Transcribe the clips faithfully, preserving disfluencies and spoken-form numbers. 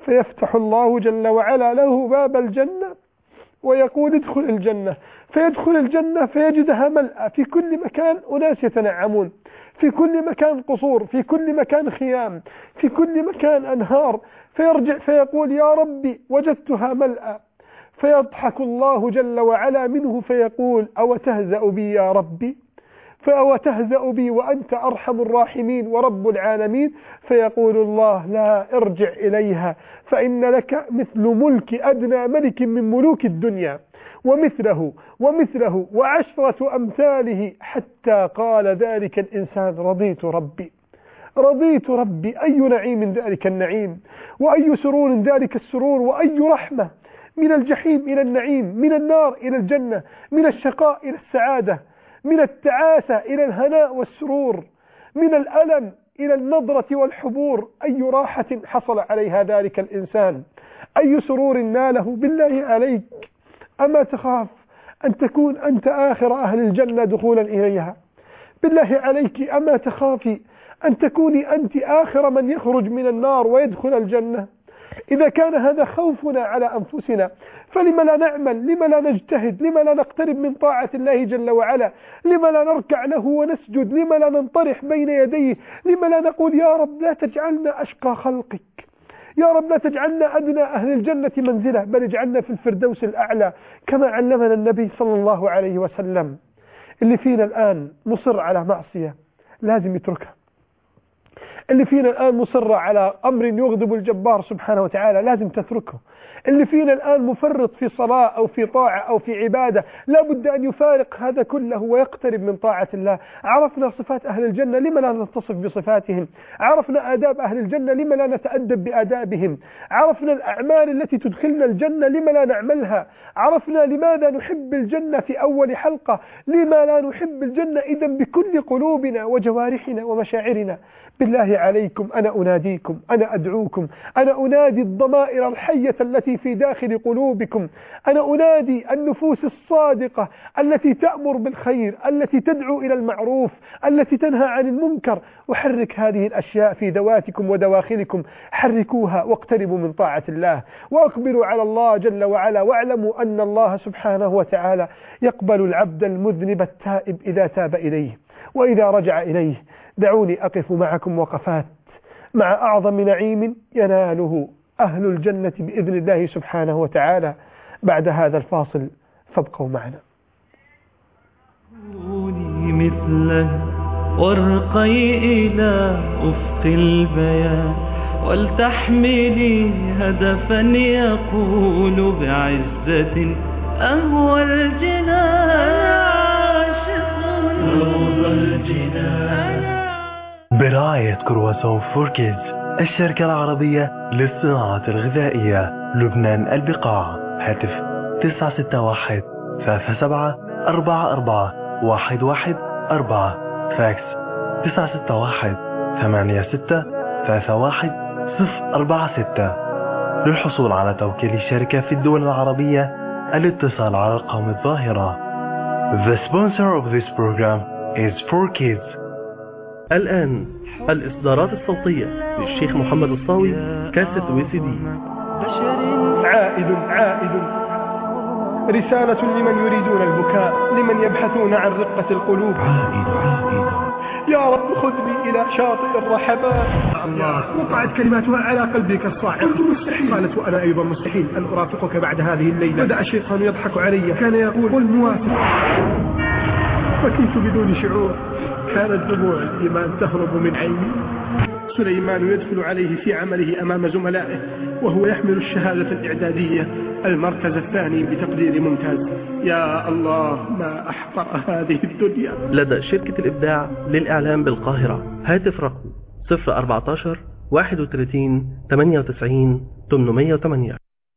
فيفتح الله جل وعلا له باب الجنة ويقول ادخل الجنة، فيدخل الجنة فيجدها ملأ، في كل مكان أناس يتنعمون، في كل مكان قصور، في كل مكان خيام، في كل مكان أنهار، فيرجع فيقول يا ربي وجدتها ملأ، فيضحك الله جل وعلا منه فيقول أو تهزأ بي يا ربي، فأو تهزأ بي وأنت أرحم الراحمين ورب العالمين، فيقول الله لا، ارجع إليها فإن لك مثل ملك أدنى ملك من ملوك الدنيا ومثله ومثله وعشرة أمثاله، حتى قال ذلك الإنسان رضيت ربي رضيت ربي. أي نعيم ذلك النعيم، وأي سرور ذلك السرور، وأي رحمة، من الجحيم إلى النعيم، من النار إلى الجنة، من الشقاء إلى السعادة، من التعاسة إلى الهناء والسرور، من الألم إلى النضرة والحبور. أي راحة حصل عليها ذلك الإنسان، أي سرور ناله. بالله عليك أما تخاف أن تكون أنت آخر أهل الجنة دخولا إليها؟ بالله عليك أما تخافي أن تكوني أنت آخر من يخرج من النار ويدخل الجنة؟ إذا كان هذا خوفنا على أنفسنا فلما لا نعمل؟ لما لا نجتهد؟ لما لا نقترب من طاعة الله جل وعلا؟ لما لا نركع له ونسجد؟ لما لا ننطرح بين يديه؟ لما لا نقول يا رب لا تجعلنا أشقى خلقك، يا رب لا تجعلنا أدنى أهل الجنة منزلة، بل اجعلنا في الفردوس الأعلى كما علمنا النبي صلى الله عليه وسلم. اللي فينا الآن مصر على معصية لازم يتركها، اللي فينا الآن مصر على أمر يغضب الجبار سبحانه وتعالى لازم تتركه، اللي فينا الآن مفرط في صلاة أو في طاعة أو في عبادة لا بد أن يفارق هذا كله ويقترب من طاعة الله. عرفنا صفات أهل الجنة، لما لا نتصف بصفاتهم؟ عرفنا آداب أهل الجنة، لما لا نتأدب بآدابهم؟ عرفنا الأعمال التي تدخلنا الجنة، لما لا نعملها؟ عرفنا لماذا نحب الجنة في أول حلقة، لما لا نحب الجنة إذن بكل قلوبنا وجوارحنا ومشاعرنا؟ بالله عليكم أنا أناديكم، أنا أدعوكم، أنا أنادي الضمائر الحية التي في داخل قلوبكم، أنا أنادي النفوس الصادقة التي تأمر بالخير، التي تدعو إلى المعروف، التي تنهى عن المنكر. وحرك هذه الأشياء في ذواتكم ودواخلكم، حركوها واقتربوا من طاعة الله وأقبلوا على الله جل وعلا، واعلموا أن الله سبحانه وتعالى يقبل العبد المذنب التائب إذا تاب إليه وإذا رجع إليه. دعوني أقف معكم وقفات مع أعظم نعيم يناله أهل الجنة بإذن الله سبحانه وتعالى بعد هذا الفاصل، فابقوا معنا. مثله وارقي إلى أفق البيان، ولتحملي هدفا يقول بعزة أهوى الجنان، روض الجنان. برعاية كرواسون فور كيدز، الشركة العربية للصناعة الغذائية، لبنان البقاع. هاتف تسعة ستة واحد ثلاثة سبعة أربعة أربعة واحد واحد أربعة، فاكس تسعة ستة واحد ثمانية ستة ثلاثة واحد صفر أربعة ستة. للحصول على توكيل الشركة في الدول العربية الاتصال على الأرقام الظاهرة. The sponsor of this program is فور كيدز. الآن الإصدارات الصوتية للشيخ محمد الصاوي، كاسة وي سي دي. عائد عائد، رسالة لمن يريدون البكاء، لمن يبحثون عن رقة القلوب. عائد عائد، يا رب خذني إلى شاطئ الرحمات. وقعت كلماتها على قلبي كالصاعق. قلت مستحيل. قالت وأنا أيضا مستحيل أن أرافقك بعد هذه الليلة. بدأ الشيطان يضحك علي، كان يقول قل موافق، فكنت بدون شعور كانت دموع الإيمان تهرب من عيني. سليمان يدخل عليه في عمله أمام زملائه وهو يحمل الشهادة الإعدادية المركز الثاني بتقدير ممتاز. يا الله ما أحقر هذه الدنيا. لدى شركة الإبداع للإعلام بالقاهرة، هاتف رقم صفر أربعتاشر واحد وثلاثين ثمانية وتسعين ثمانمائة وثمانية.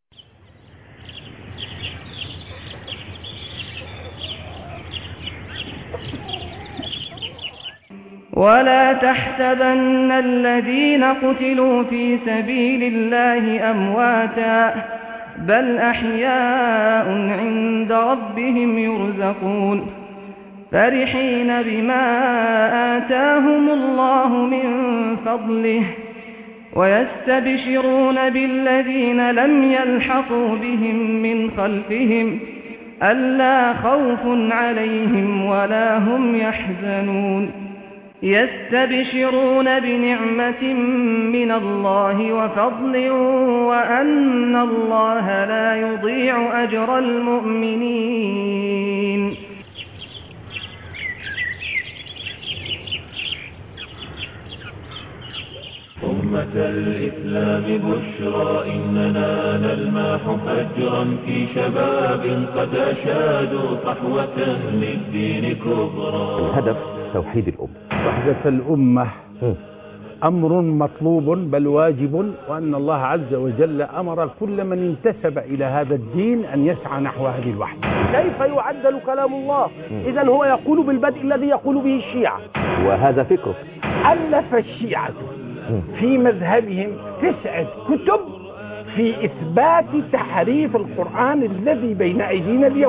ولا تحسبن الذين قتلوا في سبيل الله أمواتا، بل أحياء عند ربهم يرزقون، فرحين بما آتاهم الله من فضله ويستبشرون بالذين لم يلحقوا بهم من خلفهم ألا خوف عليهم ولا هم يحزنون يستبشرون بنعمة من الله وفضل وأن الله لا يضيع أجر المؤمنين. أمة الإسلام بشرى إننا نلمح فجرا في شباب قد أشادوا صحوة للدين كبرى. الهدف توحيد الأمة. وحدة الأمة أمر مطلوب بل واجب، وأن الله عز وجل أمر كل من انتسب إلى هذا الدين أن يسعى نحو هذه الوحدة. كيف يعدل كلام الله؟ إذن هو يقول بالبدء الذي يقول به الشيعة، وهذا فكره. ألف الشيعة في مذهبهم تسعة كتب في إثبات تحريف القرآن الذي بين أيدينا اليوم.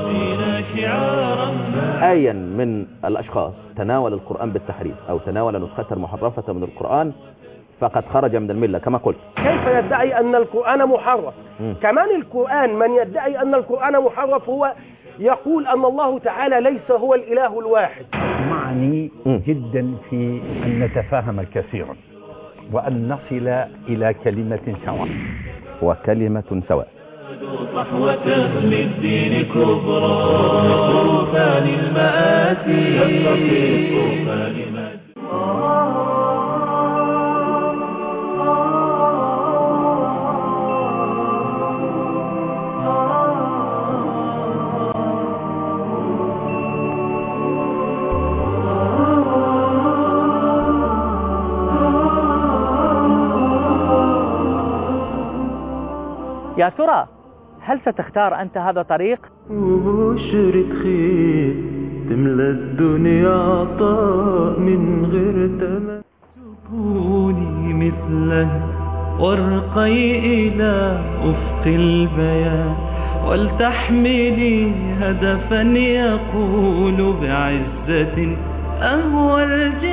آيا من الأشخاص تناول القرآن بالتحريف أو تناول نسخة محرفة من القرآن فقد خرج من الملة كما قلت. كيف يدعي أن القرآن محرف؟ م. كمان القرآن من يدعي أن القرآن محرف هو يقول أن الله تعالى ليس هو الإله الواحد. معني م. جدا في أن نتفاهم كثيرا وأن نصل إلى كلمة سواء. وكلمة سواء. صحوة للدين كبرى. طوفان المآسي يستطيع طوفان المآسي. يا ترى هل ستختار أنت هذا الطريق؟ بشرة خير تملى الدنيا عطاء من غير تمن. تكوني مثله وارقي إلى أفق البيان ولتحملي هدفا يقول بعزة أهوى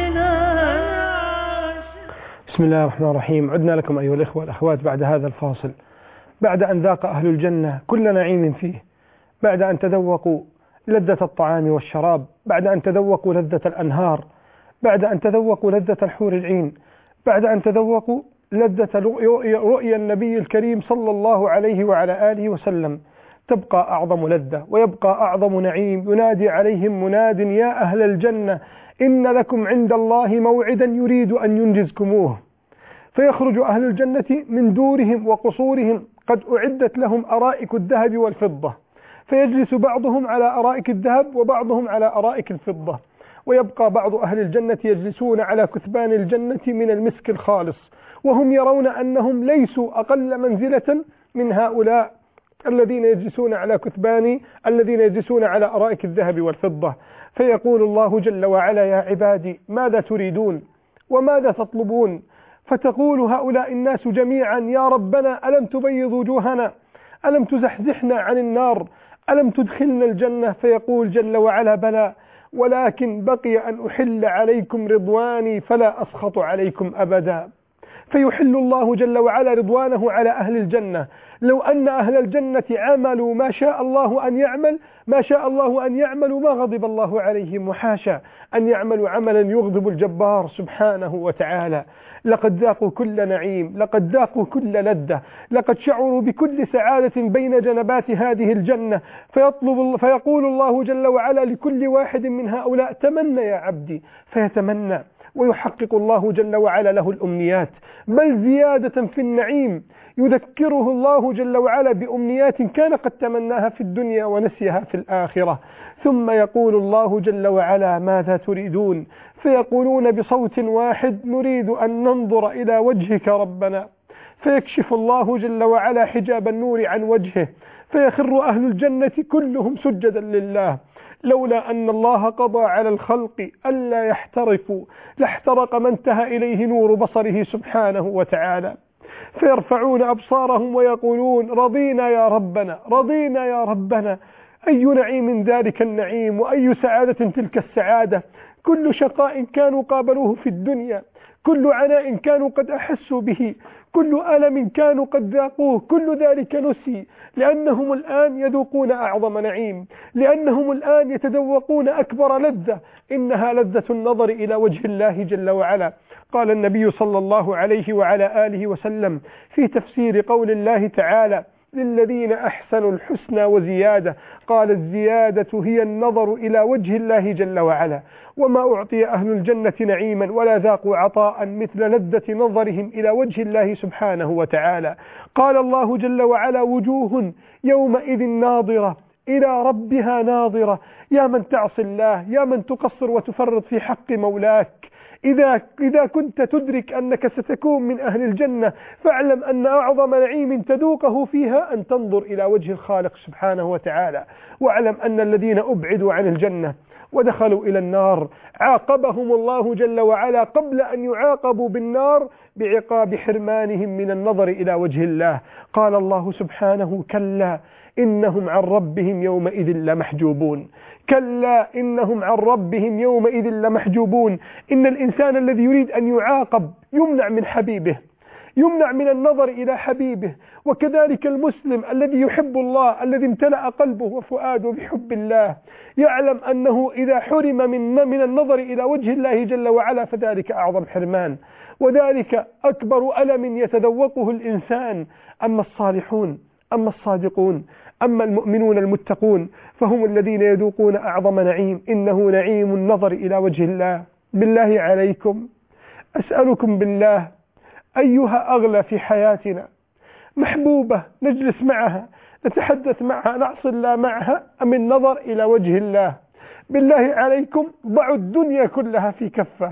الجنان. بسم الله الرحمن الرحيم. عدنا لكم أيها الإخوة والأخوات بعد هذا الفاصل، بعد أن ذاق أهل الجنة كل نعيم فيه، بعد أن تذوقوا لذة الطعام والشراب، بعد أن تذوقوا لذة الأنهار، بعد أن تذوقوا لذة الحور العين، بعد أن تذوقوا لذة رؤيا النبي الكريم صلى الله عليه وعلى آله وسلم، تبقى أعظم لذة ويبقى أعظم نعيم. ينادي عليهم مناد: يا أهل الجنة إن لكم عند الله موعدا يريد أن ينجزكموه. فيخرج أهل الجنة من دورهم وقصورهم قد أعدت لهم أرائك الذهب والفضة، فيجلس بعضهم على أرائك الذهب وبعضهم على أرائك الفضة، ويبقى بعض أهل الجنة يجلسون على كثبان الجنة من المسك الخالص، وهم يرون أنهم ليسوا أقل منزلة من هؤلاء الذين يجلسون على كثبان الذين يجلسون على أرائك الذهب والفضة. فيقول الله جل وعلا: يا عبادي ماذا تريدون وماذا تطلبون؟ فتقول هؤلاء الناس جميعا: يا ربنا ألم تبيض وجوهنا، ألم تزحزحنا عن النار، ألم تدخلنا الجنة؟ فيقول جل وعلا: بلى، ولكن بقي أن أحل عليكم رضواني فلا أسخط عليكم أبدا. فيحل الله جل وعلا رضوانه على أهل الجنة. لو أن أهل الجنة عملوا ما شاء الله أن يعمل ما شاء الله أن يعملوا ما غضب الله عليهم، وحاشا أن يعملوا عملا يغضب الجبار سبحانه وتعالى. لقد ذاقوا كل نعيم، لقد ذاقوا كل لذة، لقد شعروا بكل سعادة بين جنبات هذه الجنة. فيطلب فيقول الله جل وعلا لكل واحد من هؤلاء: تمنى يا عبدي، فيتمنى ويحقق الله جل وعلا له الأمنيات، بل زيادة في النعيم. يذكره الله جل وعلا بأمنيات كان قد تمناها في الدنيا ونسيها في الآخرة. ثم يقول الله جل وعلا: ماذا تريدون؟ فيقولون بصوت واحد: نريد أن ننظر إلى وجهك ربنا. فيكشف الله جل وعلا حجاب النور عن وجهه، فيخر أهل الجنة كلهم سجدا لله. لولا أن الله قضى على الخلق ألا يحترقوا لاحترق ما انتهى إليه نور بصره سبحانه وتعالى. فيرفعون أبصارهم ويقولون: رضينا يا ربنا، رضينا يا ربنا. أي نعيم ذلك النعيم، وأي سعادة تلك السعادة. كل شقاء كانوا قابلوه في الدنيا، كل عناء كانوا قد أحسوا به، كل ألم كانوا قد ذاقوه، كل ذلك نسي، لأنهم الآن يذوقون أعظم نعيم، لأنهم الآن يتذوقون أكبر لذة، إنها لذة النظر إلى وجه الله جل وعلا. قال النبي صلى الله عليه وعلى آله وسلم في تفسير قول الله تعالى: للذين أحسنوا الحسنى وزيادة، قال: الزيادة هي النظر إلى وجه الله جل وعلا. وما أعطي أهل الجنة نعيما ولا ذاقوا عطاء مثل لذة نظرهم إلى وجه الله سبحانه وتعالى. قال الله جل وعلا: وجوه يومئذ ناظرة إلى ربها ناظرة. يا من تعصي الله، يا من تقصر وتفرط في حق مولاك، إذا, إذا كنت تدرك أنك ستكون من أهل الجنة، فاعلم أن أعظم نعيم تذوقه فيها أن تنظر إلى وجه الخالق سبحانه وتعالى. واعلم أن الذين أبعدوا عن الجنة ودخلوا إلى النار عاقبهم الله جل وعلا قبل أن يعاقبوا بالنار بعقاب حرمانهم من النظر إلى وجه الله. قال الله سبحانه: كلا إنهم عن ربهم يومئذ لمحجوبون. كلا إنهم عن ربهم يومئذ لمحجوبون. إن الإنسان الذي يريد أن يعاقب يمنع من حبيبه، يمنع من النظر إلى حبيبه. وكذلك المسلم الذي يحب الله، الذي امتلأ قلبه وفؤاده بحب الله، يعلم أنه إذا حرم من من النظر إلى وجه الله جل وعلا فذلك أعظم حرمان، وذلك أكبر ألم يتذوقه الإنسان. أما الصالحون، أما الصادقون، أما المؤمنون المتقون فهم الذين يذوقون أعظم نعيم، إنه نعيم النظر إلى وجه الله. بالله عليكم أسألكم بالله، أيها أغلى في حياتنا، محبوبة نجلس معها، نتحدث معها، نعصي الله معها، أم النظر إلى وجه الله؟ بالله عليكم ضعوا الدنيا كلها في كفة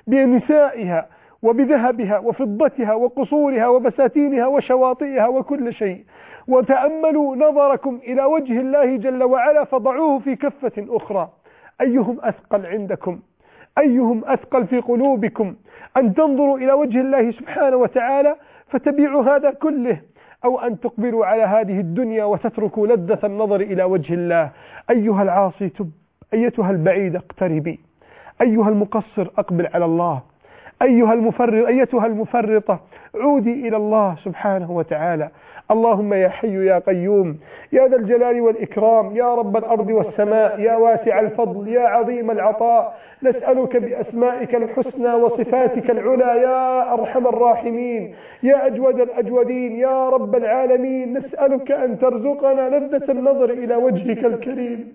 بنسائها وبذهبها وفضتها وقصورها وبساتينها وشواطئها وكل شيء، وتأملوا نظركم إلى وجه الله جل وعلا فضعوه في كفة أخرى. أيهم أثقل عندكم؟ أيهم أثقل في قلوبكم؟ أن تنظروا إلى وجه الله سبحانه وتعالى فتبيعوا هذا كله، أو أن تقبلوا على هذه الدنيا وتتركوا لذة النظر إلى وجه الله؟ أيها العاصي تب، أيتها البعيدة اقتربي، أيها المقصر أقبل على الله، أيها المفرط أيتها المفرطة عودي إلى الله سبحانه وتعالى. اللهم يا حي يا قيوم يا ذا الجلال والإكرام، يا رب الأرض والسماء، يا واسع الفضل، يا عظيم العطاء، نسألك بأسمائك الحسنى وصفاتك العلى يا أرحم الراحمين، يا أجود الأجودين، يا رب العالمين، نسألك أن ترزقنا لذة النظر إلى وجهك الكريم.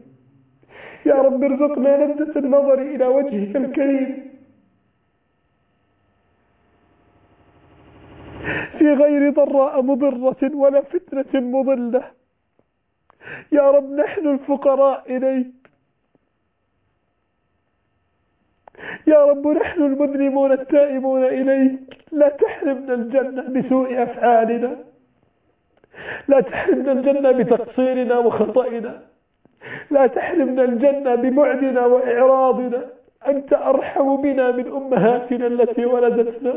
يا رب ارزقنا لذة النظر إلى وجهك الكريم في غير ضراء مضرة ولا فتنة مضلة. يا رب نحن الفقراء إليك، يا رب نحن المذنبون التائبون إليك. لا تحرمنا الجنة بسوء أفعالنا، لا تحرمنا الجنة بتقصيرنا وخطئنا، لا تحرمنا الجنة ببعدنا وإعراضنا. أنت أرحم بنا من أمهاتنا التي ولدتنا.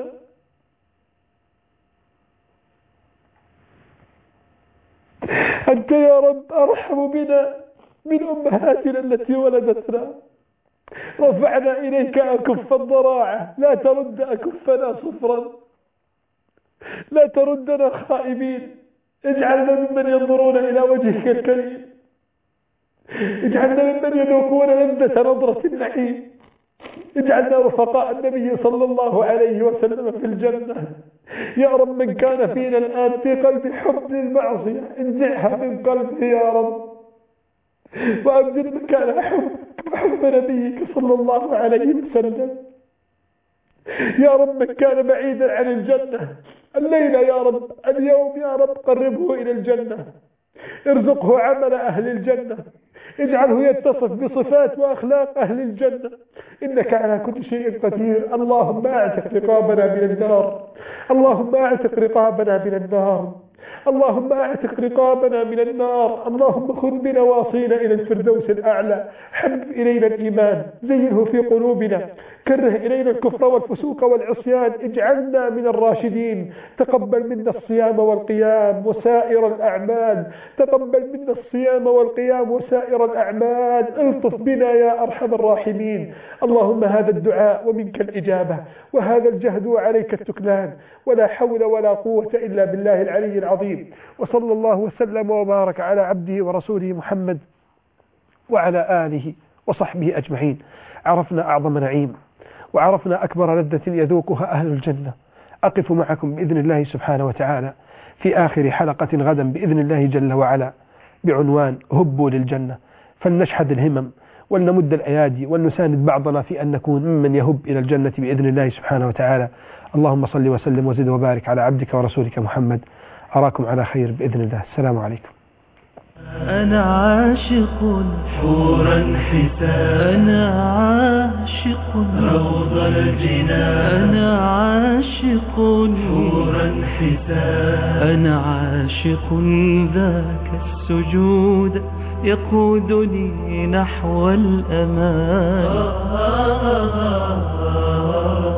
أنت يا رب أرحم بنا من أمهاتنا التي ولدتنا. رفعنا إليك أكف الضراعة، لا ترد أكفنا صفرا، لا تردنا خائبين. اجعلنا ممن ينظرون إلى وجهك الكريم، اجعلنا ممن يذوقون لذة نظرة النعيم، اجعلنا رفقاء النبي صلى الله عليه وسلم في الجنة. يا رب من كان فينا الآن في قلب حب للمعصية انزعها من قلبه يا رب، وأبدل مكان حب حب نبيك صلى الله عليه وسلم. يا رب من كان بعيدا عن الجنة الليلة يا رب، اليوم يا رب قربه إلى الجنة، ارزقه عمل أهل الجنة، اجعله يتصف بصفات وأخلاق أهل الجنة، إنك على كل شيء قدير. اللهم أعتق رقابنا من النار، اللهم أعتق رقابنا من النار. اللهم اعتق رقابنا من النار. اللهم خذ بنواصينا إلى الفردوس الأعلى. حبب إلينا الإيمان، زينه في قلوبنا، كره إلينا الكفر والفسوق والعصيان، اجعلنا من الراشدين. تقبل منا الصيام والقيام وسائر الأعمال، تقبل منا الصيام والقيام وسائر الأعمال. الطف بنا يا أرحم الراحمين. اللهم هذا الدعاء ومنك الإجابة، وهذا الجهد وعليك التكلان، ولا حول ولا قوة إلا بالله العلي العظيم. وصلى الله وسلم وبارك على عبده ورسوله محمد وعلى آله وصحبه أجمعين. عرفنا أعظم نعيم، وعرفنا أكبر لذة يذوقها أهل الجنة. أقف معكم بإذن الله سبحانه وتعالى في آخر حلقة غدا بإذن الله جل وعلا بعنوان هبوا للجنة، فلنشحذ الهمم ولنمد الأيادي ولنساند بعضنا في أن نكون ممن يهب إلى الجنة بإذن الله سبحانه وتعالى. اللهم صل وسلم وزد وبارك على عبدك ورسولك محمد. أراكم على خير بإذن الله. السلام عليكم. أنا عاشق حورا حسان، أنا عاشق روض الجنان، أنا عاشق حورا حسان، أنا عاشق ذاك السجود يقودني نحو الأمان.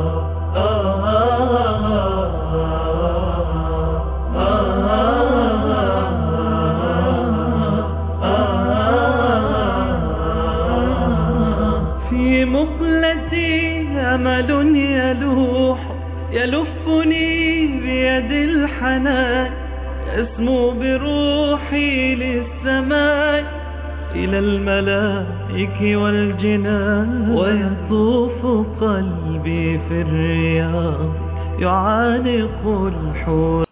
في مقلتي أمل يلوح يلفني بيد الحنان، يسمو بروحي للسماء إلى الملائك والجنان، ويطوف قلبي في الرياض يعانق الحور.